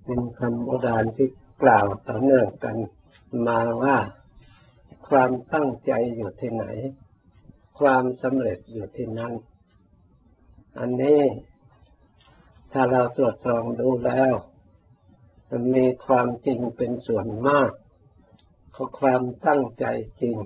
เป็นคำโบราณที่กล่าวต่อเนื่องกันมาว่าความตั้งใจอยู่ที่ไหนความสำเร็จอยู่ที่นั่นอันนี้ถ้าเราตรวจสอบดูแล้วมันมีความจริงเป็นส่วนมากความตั้งใจจริง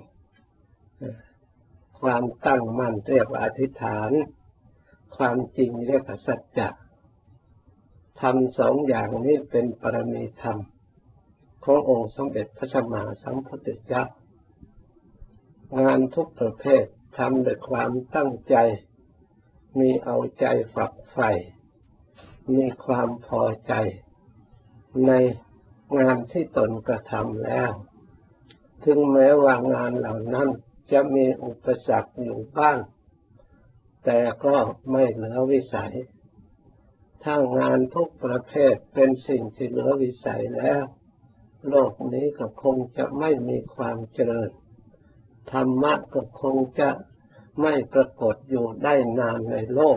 ความตั้งมั่นเรียกว่าอธิษฐานความจริงเรียกว่าสัจจะธรรมสองอย่างนี้เป็นปรมีธรรมขององค์สมเด็จพระสัมมาสัมพุทธเจ้างานทุกประเภททำด้วยความตั้งใจมีเอาใจฝักใฝ่มีความพอใจในงานที่ตนกระทำแล้วถึงแม้ว่างานเหล่านั้นจะมีอุปสรรคอยู่บ้างแต่ก็ไม่เหลือวิสัยถ้างานทุกประเภทเป็นสิ่งที่เหลือวิสัยแล้วโลกนี้ก็คงจะไม่มีความเจริญธรรมะก็คงจะไม่ปรากฏอยู่ได้นานในโลก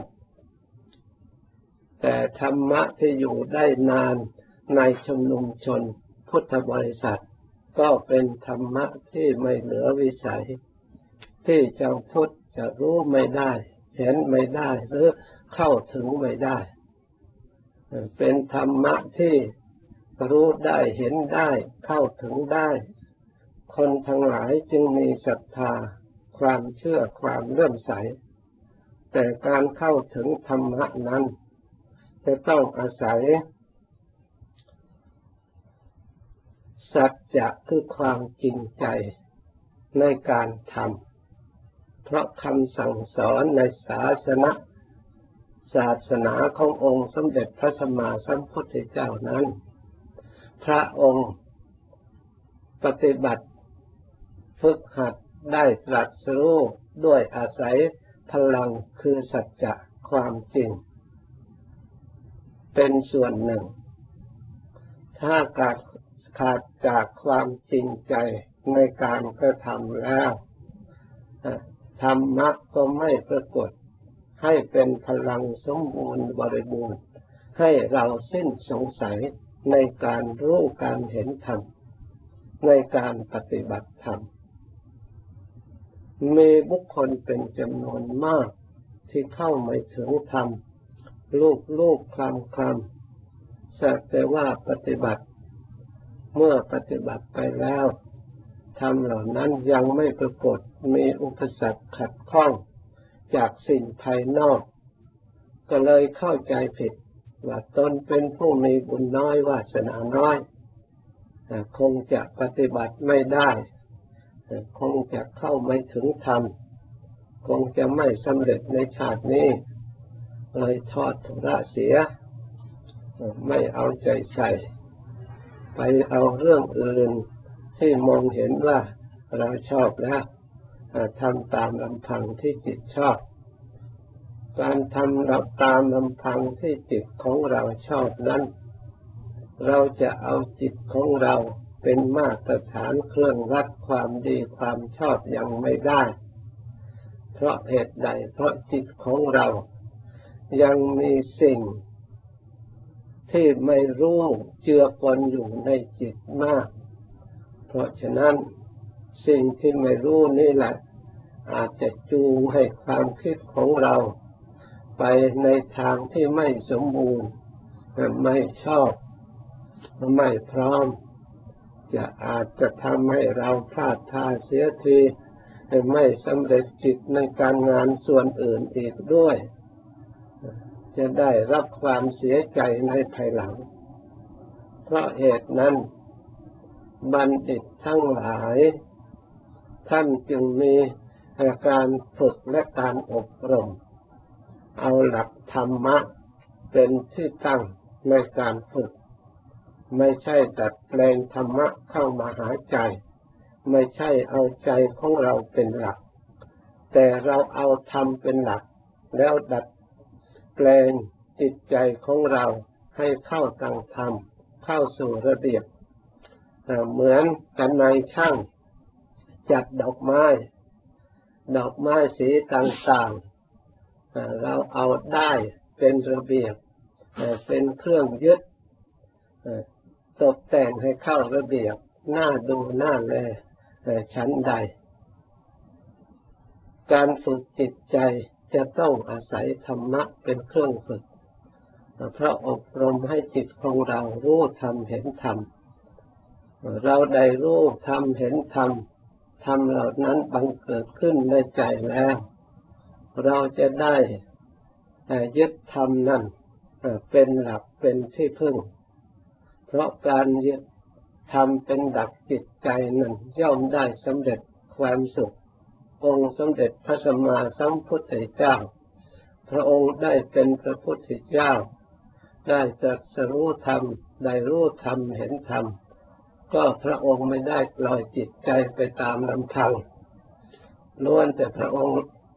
แต่ธรรมะที่อยู่ได้นานในชุมนุมชนพุทธบริษัทก็เป็นธรรมะที่ไม่เหลือวิสัยที่ชาวพุทธจะรู้ไม่ได้เห็นไม่ได้หรือเข้าถึงไม่ได้เป็นธรรมะที่รู้ได้เห็นได้เข้าถึงได้คนทั้งหลายจึงมีศรัทธาความเชื่อความเลื่อมใสแต่การเข้าถึงธรรมะนั้นจะต้องอาศัยสัจจะคือความจริงใจในการทำเพราะคำสั่งสอนในศาสนาขององค์สมเด็จพระสัมมาสัมพุทธเจ้านั้นพระองค์ปฏิบัติฝึกหัดได้ตรัสรู้ด้วยอาศัยพลังคือสัจจะความจริงเป็นส่วนหนึ่งถ้าขาดจากความจริงใจในการกระทำแล้วธรรมะก็ไม่ปรากฏให้เป็นพลังสมบูรณ์บริบูรณ์ให้เราสิ้นสงสัยในการรู้การเห็นธรรมในการปฏิบัติธรรมมีบุคคลเป็นจำนวนมากที่เข้าไม่ถึงธรรมลูกคลำสักแต่ว่าปฏิบัติเมื่อปฏิบัติไปแล้วธรรมเหล่านั้นยังไม่ปรากฏมีอุปสรรคขัดข้องจากสิ่งภายนอกก็เลยเข้าใจผิดว่าตนเป็นผู้มีบุญน้อยวาสนาน้อยคงจะปฏิบัติไม่ได้คงจะเข้าไม่ถึงธรรมคงจะไม่สำเร็จในชาตินี้เลยทอดทุระเสียไม่เอาใจใส่ไปเอาเรื่องอื่นที่มองเห็นว่าเราชอบแล้วทำตามลำพังที่จิตชอบการทำตามลำพังที่จิตของเราชอบนั้นเราจะเอาจิตของเราเป็นมาตรฐานเครื่องวัดความดีความชอบยังไม่ได้เพราะเหตุใดเพราะจิตของเรายังมีสิ่งที่ไม่รู้เจือปนอยู่ในจิตมากเพราะฉะนั้นสิ่งที่ไม่รู้นี่แหละอาจจะจูงให้ความคิดของเราไปในทางที่ไม่สมบูรณ์ไม่ชอบไม่พร้อมจะอาจจะทำให้เราพลาดท่าเสียทีไม่สำเร็จกิจในการงานส่วนอื่นอีกด้วยจะได้รับความเสียใจในภายหลังเพราะเหตุนั้นบัณฑิตทั้งหลายท่านจึงมีการฝึกและการอบรมเอาหลักธรรมะเป็นที่ตั้งในการฝึกไม่ใช่ดัดแปลงธรรมะเข้ามาหาใจไม่ใช่เอาใจของเราเป็นหลักแต่เราเอาธรรมเป็นหลักแล้วดัดแปลงจิตใจของเราให้เข้าทางธรรมเข้าสู่ระเบียบเหมือนกันในช่างจัดดอกไม้สีต่างๆเราเอาได้เป็นระเบียบเป็นเครื่องยึดตกแต่งให้เข้าระเบียบน่าดูน่าแลชั้นใดการฝึกจิตใจจะต้องอาศัยธรรมะเป็นเครื่องฝึกเพราะอบรมให้จิตของเรารู้ธรรมเห็นธรรมเราได้รู้ธรรมเห็นธรรมธรรมเหล่านั้นบังเกิดขึ้นในใจแล้วเราจะได้ยึดธรรมนั้นเป็นหลักเป็นที่พึ่งเพราะการยึดธรรมเป็นหลักจิตใจนั้นย่อมได้สำเร็จความสุของค์สมเด็จพระสัมมาสัมพุทธเจ้าพระองค์ได้เป็นพระพุทธเจ้าได้ตรัสรู้ธรรมได้รู้ธรรมเห็นธรรมก็พระองค์ไม่ได้ปล่อยจิตใจไปตามลำพังล้วนแต่พระองค์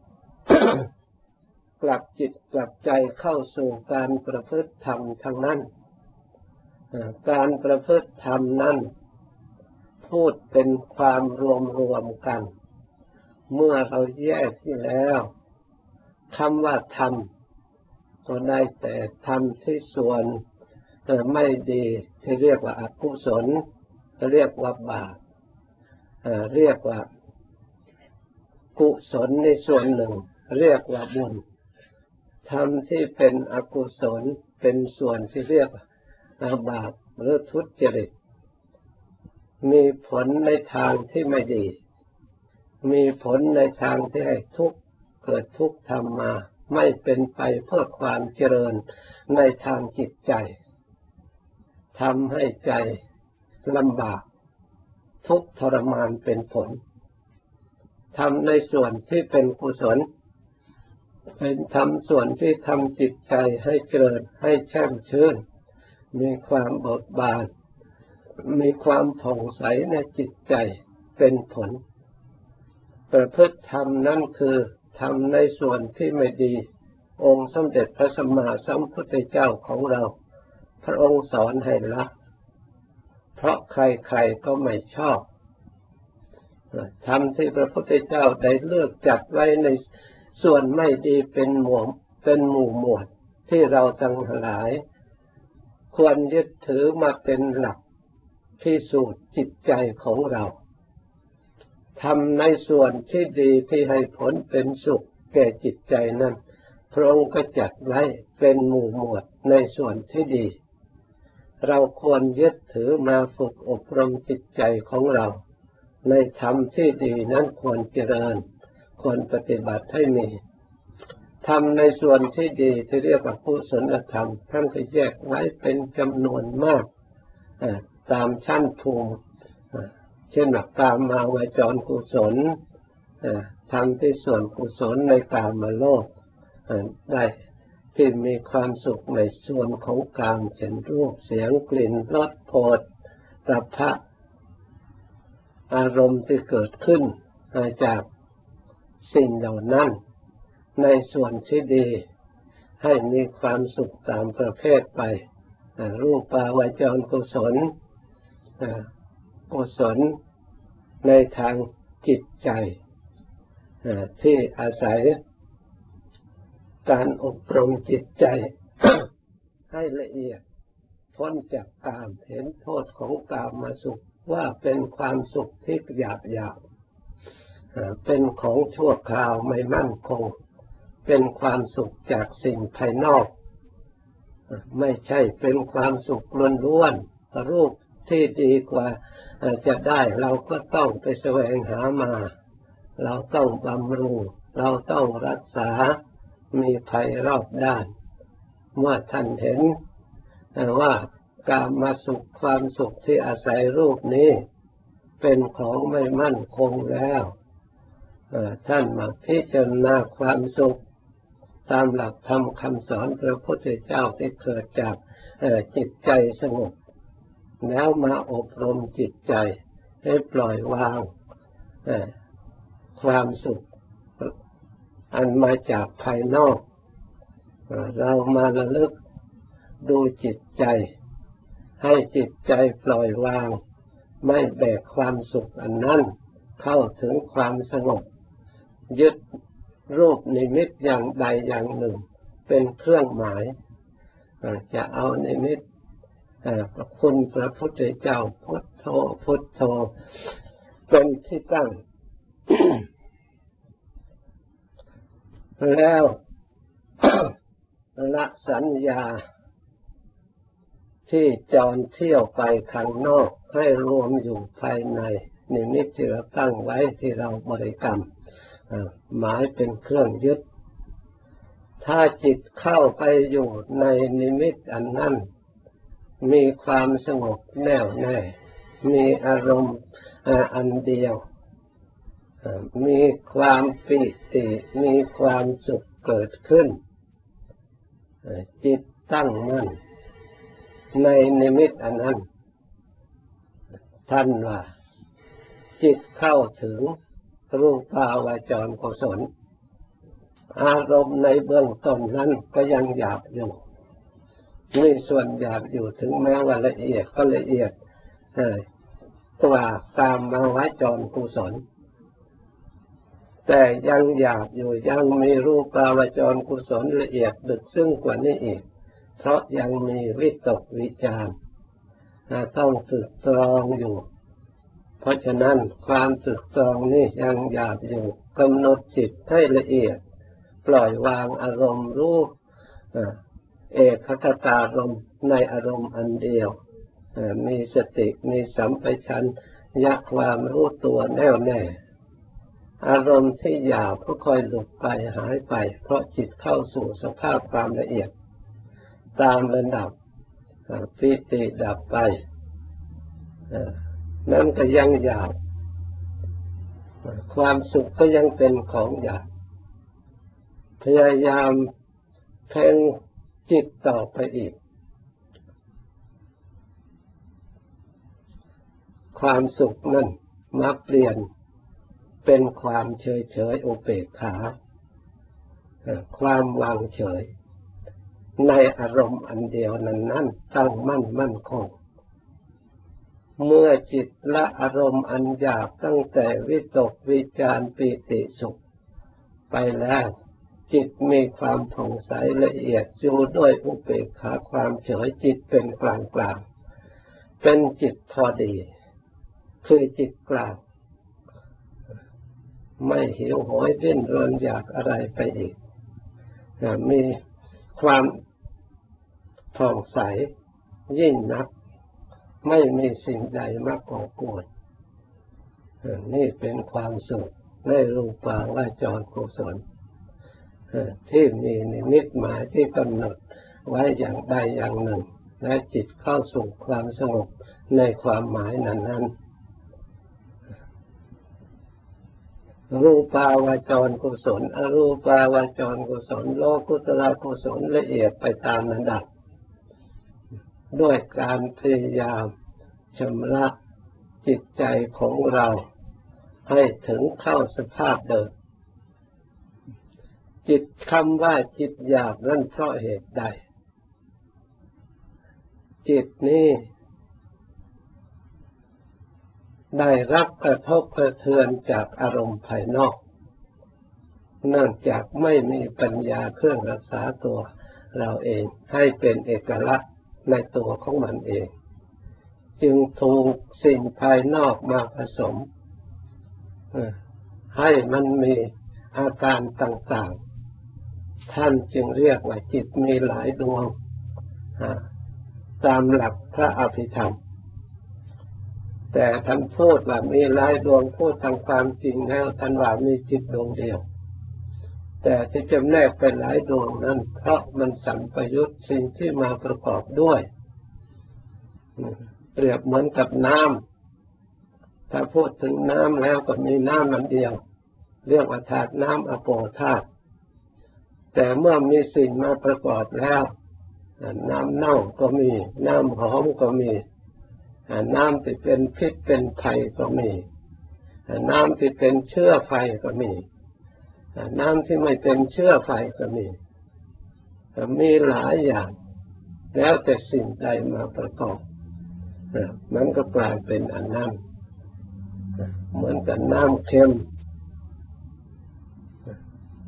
กลับจิตกลับใจเข้าสู่การประพฤติธรรมทั้งนั้นการประพฤติธรรมนั้นพูดเป็นความรวมกันเมื่อเราแยกที่แล้วคำว่าธรรมก็ได้แต่ธรรมที่ส่วนไม่ดีที่เรียกว่าอกุศลเรียกว่าบาปเรียกว่ากุศลในส่วนหนึ่งเรียกว่าบุญธรรมที่เป็นอกุศลเป็นส่วนที่เรียกบาปหรือทุจริตมีผลในทางที่ไม่ดีมีผลในทางที่ให้ทุกข์เกิดทุกข์ทำมาไม่เป็นไปเพื่อความเจริญในทางจิตใจทำให้ใจลำบากทุกข์ทรมานเป็นผลทำในส่วนที่เป็นกุศลเป็นทำส่วนที่ทำจิตใจให้เจริญให้แช่มชื่นมีความเบิกบานมีความผ่องใสในจิตใจเป็นผลประพฤติธรรมนั้นคือทำในส่วนที่ไม่ดีองค์สมเด็จพระสัมมาสัมพุทธเจ้าของเราพระองค์สอนให้ละเพราะใครๆก็ไม่ชอบธรรมที่พระพุทธเจ้าได้เลือกจัดไว้ในส่วนไม่ดีเป็นหมู่หมวดที่เราทั้งหลายควรยึดถือมาเป็นหลักพิสูจน์จิตใจของเราทำในส่วนที่ดีที่ให้ผลเป็นสุขแก่จิตใจนั้นพระองค์ก็จัดไว้เป็นหมู่หมวดในส่วนที่ดีเราควรยึดถือมาฝึกอบรมจิตใจของเราในธรรมที่ดีนั้นควรเจริญควรปฏิบัติให้มีทำในส่วนที่ดีที่เรียกว่ากุศลธรรมท่านก็แยกไว้เป็นจำนวนมากตามชั้นภูมิเช่นกามาวจรกุศลทำที่ส่วนกุศลในกามโลกได้ที่มีความสุขในส่วนของกามเช่นรูปเสียงกลิ่นรสโผฏฐัพพะอารมณ์ที่เกิดขึ้นจากสิ่งเหล่านั้นในส่วนที่ดีให้มีความสุขตามประเภทไปรูปาวจรกุศลกุศลในทางจิตใจที่อาศัยการอบรมจิตใจ ให้ละเอียดพ้นจากกามเห็นโทษของกามมาสุขว่าเป็นความสุขที่หยาบเป็นของชั่วคราวไม่มั่นคงเป็นความสุขจากสิ่งภายนอกไม่ใช่เป็นความสุขล้วนๆรูปที่ดีกว่าจะได้เราก็ต้องไปแสวงหามาเราต้องบำรุงเราต้องรักษามีภัยรอบด้านเมื่อท่านเห็นว่ากามสุขความสุขที่อาศัยรูปนี้เป็นของไม่มั่นคงแล้วท่านมาพิจารณาความสุขตามหลักธรรมคำสอนพระพุทธเจ้าที่เกิดจากจิตใจสงบแล้วมาอบรมจิตใจให้ปล่อยวางความสุขอันมาจากภายนอกเรามาระลึกดูจิตใจให้จิตใจปล่อยวางไม่แบกความสุขอันนั้นเข้าถึงความสงบยึดรูปนิมิตอย่างใดอย่างหนึ่งเป็นเครื่องหมายจะเอานิมิตคุณพระพุทธเจ้าพุทโธพุทโธเป็นที่ตั้ง แล้ว ละสัญญาที่จรเที่ยวไปข้างนอกให้รวมอยู่ภายในนิมิตที่เราตั้งไว้ที่เราบริกรรมหมายเป็นเครื่องยึดถ้าจิตเข้าไปอยู่ในนิมิตอันนั้นมีความสงบแน่วแน่มีอารมณ์อันเดียวมีความปิติมีความสุขเกิดขึ้นจิตตั้งมั่นในนิมิตอันนั้นท่านว่าจิตเข้าถึงรูปาวาจรกุศลอารมณ์ในเบื้องต้นนั้นก็ยังหยาบอยู่มีส่วนหยาบอยู่ถึงแม้ว่าละเอียดก็ละเอียดกว่ากามวาจรกุศลแต่ยังหยาบอยู่ยังมีรูปาวาจรกุศลละเอียดลึกซึ้งกว่านี้อีกเพราะยังมีวิตกวิจารณ์ต้องฝึกตรองอยู่เพราะฉะนั้นความฝึกตรองนี่ยังหยาบอยู่กำหนดจิตให้ละเอียดปล่อยวางอารมณ์รู้เอกคตารมณ์ในอารมณ์อันเดียวมีสติมีสัมปชัญญะความรู้ตัวแน่วแน่อารมณ์ที่หยาบก็ค่อยหลุดไปหายไปเพราะจิตเข้าสู่สภาพความละเอียดตามระดับปิติดับไปนั่นก็ยังหยาบความสุขก็ยังเป็นของหยาบพยายามเพ่งจิตต่อไปอีกความสุขนั่นมาเปลี่ยนเป็นความเฉยๆอุเบกขาความวางเฉยในอารมณ์อันเดียวนั้นตั้งมั่นคงเมื่อจิตละอารมณ์อันหยาบตั้งแต่วิตกวิจารปิติสุขไปแล้วจิตมีความผ่องใสละเอียดอยู่ด้วยอุเบกขาความเฉยจิตเป็นกลางเป็นจิตพอดีคือจิตกลางไม่หิวโหยดิ้นรนอยากอะไรไปอีกมีความผ่องใสยิ่งนักไม่มีสิ่งใดมาก่อกวนนี่เป็นความสุขในรูปาวาจรกุศลที่มีนิมิตหมายที่กำหนดไว้อย่างใดอย่างหนึ่งและจิตเข้าสู่ความสงบในความหมายนั้นรูปาวาจรกุศลอรูปาวาจรกุศลโลกุตระกุศลละเอียดไปตามระดับด้วยการพยายามชำระจิตใจของเราให้ถึงเข้าสภาพเดิมจิตคำว่าจิตหยาบนั้นเพราะเหตุใดจิตนี้ได้รับกระทบกระเทือนจากอารมณ์ภายนอกเนื่องจากไม่มีปัญญาเครื่องรักษาตัวเราเองให้เป็นเอกลักษณ์ในตัวของมันเองจึงถูกสิ่งภายนอกมาผสมให้มันมีอาการต่างๆท่านจึงเรียกว่าจิตมีหลายดวงตามหลักพระอภิธรรมแต่ท่านพูดว่ามีหลายดวงพูดทางความจริงแล้วท่านว่ามีจิตดวงเดียวแต่ที่จำแนกเป็นหลายดวงนั้นเพราะมันสัมปยุตสิ่งที่มาประกอบด้วยเปรียบเหมือนกับน้ำถ้าพูดถึงน้ำแล้วก็มีน้ำมันเดียวเรียกว่าธาตุน้ำอโปธาตุแต่เมื่อมีสิ่งมาประกอบแล้วน้ำเน่าก็มีน้ำหอมก็มีน้ำที่เป็นพิษเป็นภัยก็มีน้ำที่เป็นเชื้อไฟก็มีน้ำที่ไม่เป็นเชื้อไฟก็มีหลายอย่างแล้วแต่สิ่งใดมาประกอบมันก็กลายเป็นอันนั้นเหมือนกับน้ำเค็ม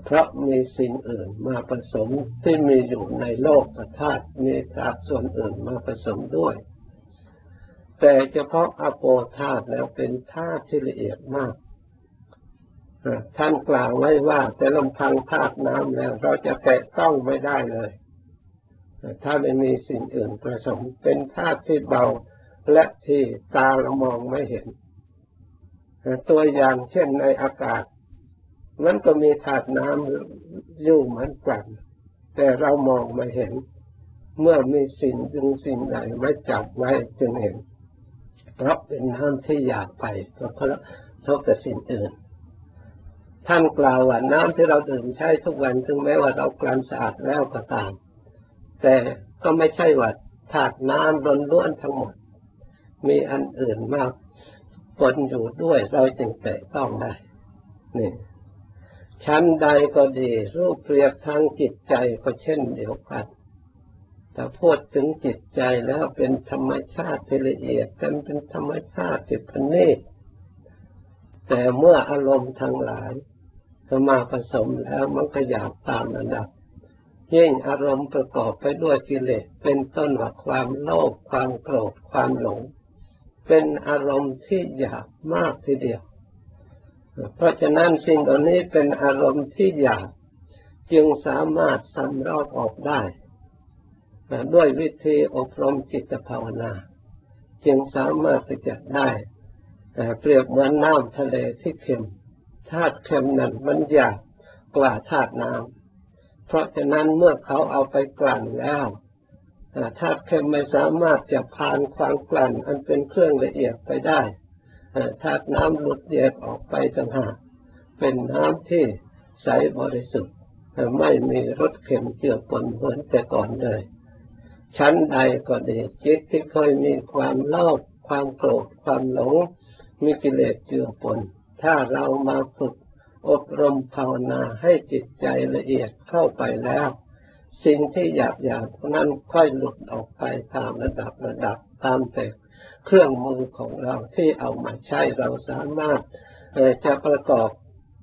เพราะมีสิ่งอื่นมาผสมที่มีอยู่ในโลกธาตุมีธาตุส่วนอื่นมาผสมด้วยแต่เฉพาะอโปธาตุแล้วเป็นธาตุที่ละเอียดมากท่านกล่าวไว้ว่าแต่ลำพังธาตุน้ำแล้วเราจะแตะต้องไม่ได้เลยถ้าไม่มีสิ่งอื่นผสมเป็นธาตุที่เบาและที่ตาเรามองไม่เห็นตัวอย่างเช่นในอากาศมันก็มีธาตุน้ำอยู่เหมือนกันแต่เรามองไม่เห็นเมื่อมีสิ่งใดมาจับไว้จึงเห็นเพราะเป็นน้ำที่หยาบไปเพราะกับสิ่งอื่นท่านกล่าวว่าน้ำที่เราดื่มใช้ทุกวันถึงแม้ว่าเรากลั่นสะอาดแล้วก็ตามแต่ก็ไม่ใช่ว่าธาตุน้ำล้วนๆทั้งหมดมีอันอื่นมากปนอยู่ด้วยเราจึงแตะต้องได้นี่ชั้นใดก็ดีรูปเปรียบทางจิตใจก็เช่นเดียวกันแต่พูดถึงจิตใจแล้วเป็นธรรมชาติที่ละเอียดเป็นธรรมชาติที่ประณีตแต่เมื่ออารมณ์ทั้งหลายมาผสมแล้วมันก็หยาบตามระดับยิ่งอารมณ์ประกอบไปด้วยกิเลสเป็นต้นว่าความโลภความโกรธความหลงเป็นอารมณ์ที่หยาบมากทีเดียวเพราะฉะนั้นสิ่งเหล่านี้เป็นอารมณ์ที่หยาบจึงสามารถสำรอกออกได้ด้วยวิธีอบรมจิตภาวนาจึงสามารถที่จะได้เปรียบเหมือนน้ำทะเลที่เค็มธาตุเค็มนั้นมันหยาบกว่าธาตุน้ำเพราะฉะนั้นเมื่อเขาเอาไปกลั่นแล้วธาตุเค็มไม่สามารถจะผ่านความกลั่นอันเป็นเครื่องละเอียดไปได้ธาตุน้ำหลุดแยกออกไปต่างหากเป็นน้ำที่ใสบริสุทธิ์ไม่มีรสเค็มเจือปนเหมือนแต่ก่อนเลยชั้นใดก็ดีจิตที่เคยมีความโลภความโกรธความหลงมีกิเลสเจือปนถ้าเรามาฝึกอบรมภาวนาให้จิตใจละเอียดเข้าไปแล้วสิ่งที่หยาบๆนั้นค่อยหลุดออกไปตามระดับตามแต่เครื่องมือของเราที่เอามาใช้เราสามารถจะประกอบ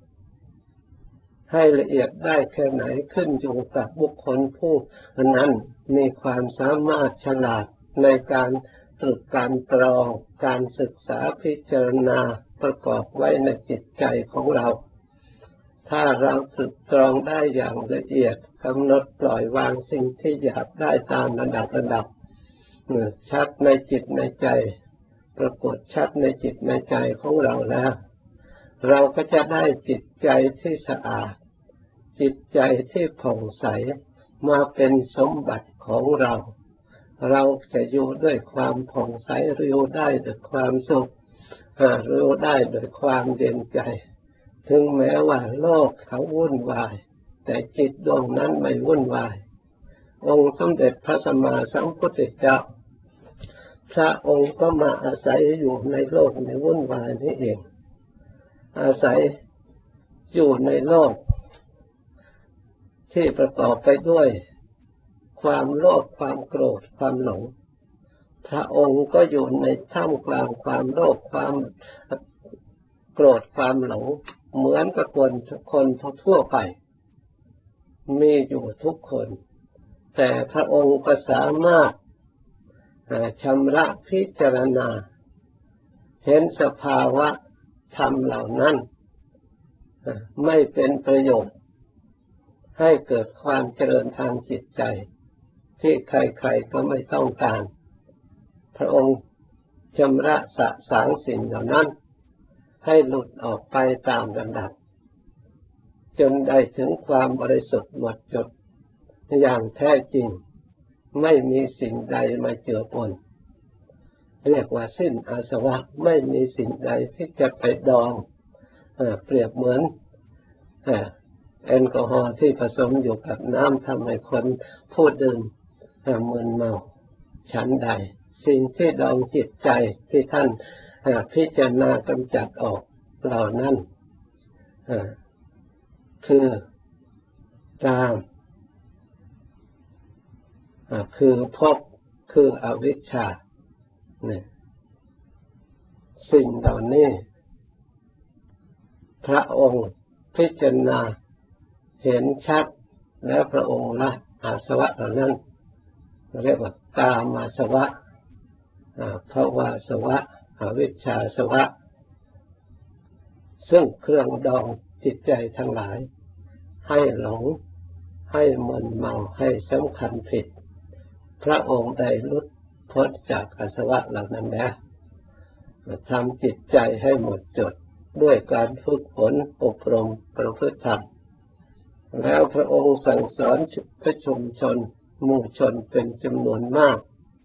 ให้ละเอียดได้แค่ไหนขึ้นอยู่กับบุคคลผู้นั้นมีความสามารถฉลาดในการตรึกการตรองการศึกษาพิจารณาประกอบไว้ในจิตใจของเราถ้าเราตรึกตรองได้อย่างละเอียดกำหนดปล่อยวางสิ่งที่หยาบได้ตามระดับชัดในจิตในใจปรากฏชัดในจิตในใจของเราแล้วเราก็จะได้จิตใจที่สะอาดจิตใจที่ผ่องใสมาเป็นสมบัติของเราเราจะอยู่ด้วยความผ่องใสอยู่ได้ด้วยความสุขอยู่ได้ด้วยความเย็นใจถึงแม้ว่าโลกเขาวุ่นวายแต่จิตดวงนั้นไม่วุ่นวายองค์สมเด็จพระสัมมาสัมพุทธเจ้าพระองค์ก็มาอาศัยอยู่ในโลกในวุ่นวายนี้เองอาศัยอยู่ในโลกที่ประกอบไปด้วยความโลภความโกรธความหลงพระองค์ก็อยู่ในท่ามกลางความโลภความโกรธความหลงเหมือนกับคนทั่วไปมีอยู่ทุกคนแต่พระองค์ก็สามารถชำระพิจารณาเห็นสภาวะธรรมเหล่านั้นไม่เป็นประโยชน์ให้เกิดความเจริญทางจิตใจที่ใครๆก็ไม่ต้องการพระองค์ชำระสะสางสิ่งเหล่านั้นให้หลุดออกไปตามลำดับจนได้ถึงความบริสุทธิ์หมดจดอย่างแท้จริงไม่มีสิ่งใดมาเจือปนเรียกว่าสิ้นอาสวะไม่มีสิ่งใดที่จะไปดองเปรียบเหมือนแอลกอฮอล์ที่ผสมอยู่กับน้ำทำให้คนผู้ดื่มมึนเมาฉันใดสิ่งที่ดองจิตใจที่ท่านพิจารณากำจัดออกเหล่านั้นคือกามคือภพคืออวิชชาเนี่ยสิ่งเหล่านี้พระองค์พิจารณาเห็นชัดแล้วพระองค์ละอาสวะเหล่านั้นเรียกว่ากามอาสวะภวาสวะอวิชชาสวะซึ่งเครื่องดองจิตใจทั้งหลายให้หลงให้มึนเมาให้สำคัญผิดพระองค์ได้หลุดพ้นจากอาสวะเหล่านั้นแล้วทำจิตใจให้หมดจดด้วยการฝึกฝนอบรมประพฤติธรรมแล้วพระองค์สั่งสอนพระชุมชนหมู่ชนเป็นจำนวนมาก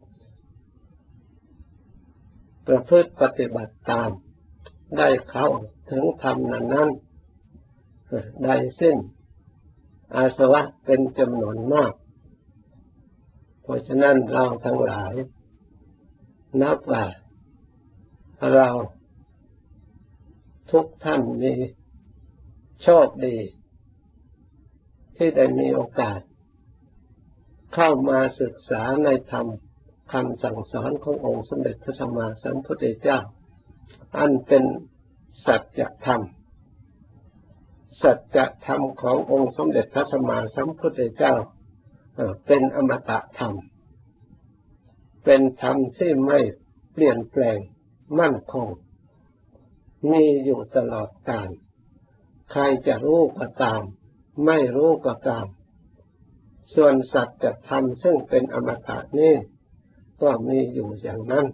ประพฤติปฏิบัติตามได้เข้าถึงธรรมนั้นได้สิ้นอาสวะเป็นจำนวนมากเพราะฉะนั้นเราทั้งหลายนับว่าเราทุกท่านมีโชคดีที่ได้มีโอกาสเข้ามาศึกษาในธรรมคำสั่งสอนขององค์สมเด็จพระสัมมาสัมพุทธเจ้าอันเป็นสัจธรรมสัจธรรมขององค์สมเด็จพระสัมมาสัมพุทธเจ้าเป็นอมตะธรรมเป็นธรรมที่ไม่เปลี่ยนแปลงมั่นคงมีอยู่ตลอดกาลใครจะรู้ก็ตามไม่รู้ก็ตามส่วนสัจธรรมซึ่งเป็นอมตะนี้ก็มีอยู่อย่างนั้น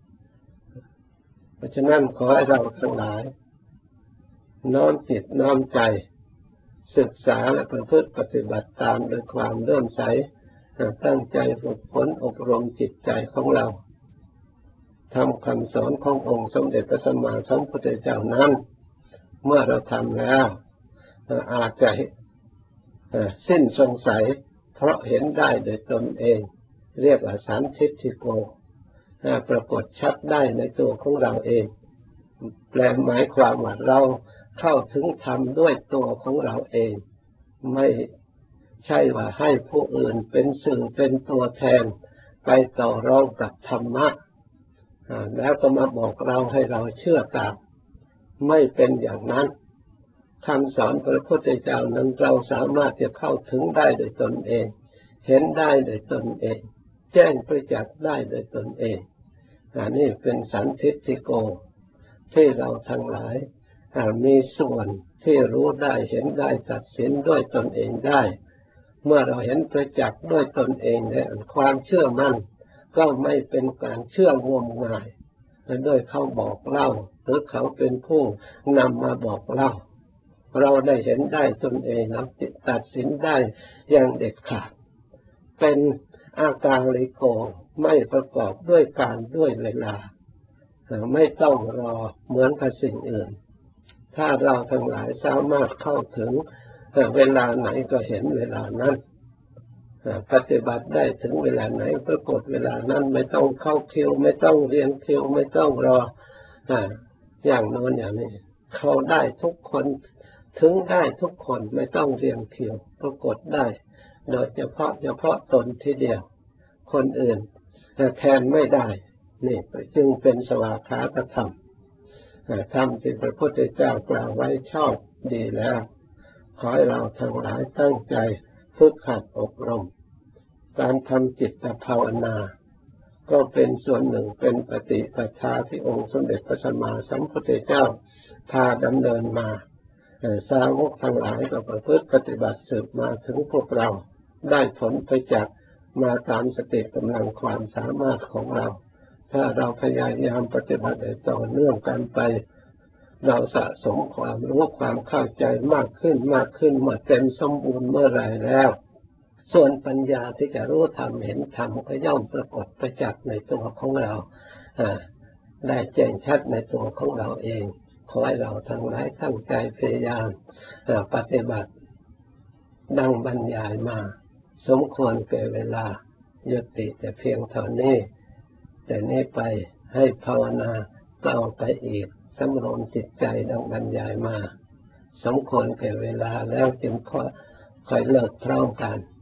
เพราะฉะนั้นขอให้เราทั้งหลายน้อมจิตน้อมใจศึกษาและประพฤติปฏิบัติตามด้วยความเลื่อมใสตั้งใจฝึกฝนอบรมจิตใจของเราทำคำสอนขององค์สมเด็จพระสัมมาสัมพุทธเจ้านั้นเมื่อเราทำแล้วอาจจะสิ้นสงสัยเพราะเห็นได้โดยตนเองเรียกว่าสันทิฏฐิโกปรากฏชัดได้ในตัวของเราเองแปลหมายความว่าเราเข้าถึงธรรมด้วยตัวของเราเองไม่ใช่ว่าให้ผู้อื่นเป็นสื่อเป็นตัวแทนไปต่อรองกับธรรมะแล้วก็มาบอกเราให้เราเชื่อตามไม่เป็นอย่างนั้นคำสอนพระพุทธเจ้านั้นเราสามารถจะเข้าถึงได้โดยตนเองเห็นได้โดยตนเองแจ้งประจักษ์ได้โดยตนเองนี่เป็นสันทิฏฐิโกที่เราทั้งหลายมีส่วนที่รู้ได้เห็นได้ตัดสินด้วยตนเองได้เมื่อเราเห็นประจักษ์ด้วยตนเองแล้วความเชื่อมั่นก็ไม่เป็นการเชื่องมงายด้วยเขาบอกเล่าหรือเขาเป็นผู้นำมาบอกเล่าเราได้เห็นได้ตนเองแล้วตัดสินได้อย่างเด็ดขาดเป็นอากาลิโกไม่ประกอบด้วยการด้วยเวลาไม่ต้องรอเหมือนกับสิ่งอื่นถ้าเราทั้งหลายสามารถเข้าถึงเวลาไหนก็เห็นเวลานั้นปฏิบัติได้ถึงเวลาไหนปรากฏเวลานั้นไม่ต้องเข้าคิวไม่ต้องเรียนคิวไม่ต้องรออย่างโน้นอย่างนี้เข้าได้ทุกคนถึงได้ทุกคนไม่ต้องเรียงคิวปรากฏได้โดยเฉพาะตนทีเดียวคนอื่นแทนไม่ได้นี่จึงเป็นสวากขาตธรรมธรรมที่พระพุทธเจ้ากล่าวไว้ชอบดีแล้วขอให้เราทั้งหลายตั้งใจฝึกหัดอบรมการทำจิตภาวนาก็เป็นส่วนหนึ่งเป็นปฏิปทาที่องค์สมเด็จพระสัมมาสัมพุทธเจ้าพาดำเนินมาสาวกทั้งหลายก็ประพฤติปฏิบัติสืบมาถึงพวกเราได้ผลไปจากมาตามสติกำลังความสามารถของเราถ้าเราพยายามปฏิบัติต่อเนื่องกันไปเราสะสมความรู้ความเข้าใจมากขึ้นเมื่อเต็มสมบูรณ์เมื่อไรแล้วส่วนปัญญาที่จะรู้ธรรมเห็นธรรมก็ย่อมปรากฏประจักษ์ในตัวของเราได้แจ้งชัดในตัวของเราเองขอให้เราทั้งหลายตั้งใจพยายามปฏิบัติดังบรรยายมาสมควรแก่เวลายุติแต่เพียงเท่านี้แต่นี้ไปให้ภาวนาต่อไปอีกสำรวมจิตใจดังบรรยายมาสมควรแก่เวลาแล้วจึงค่อยเลิกพร้อมกัน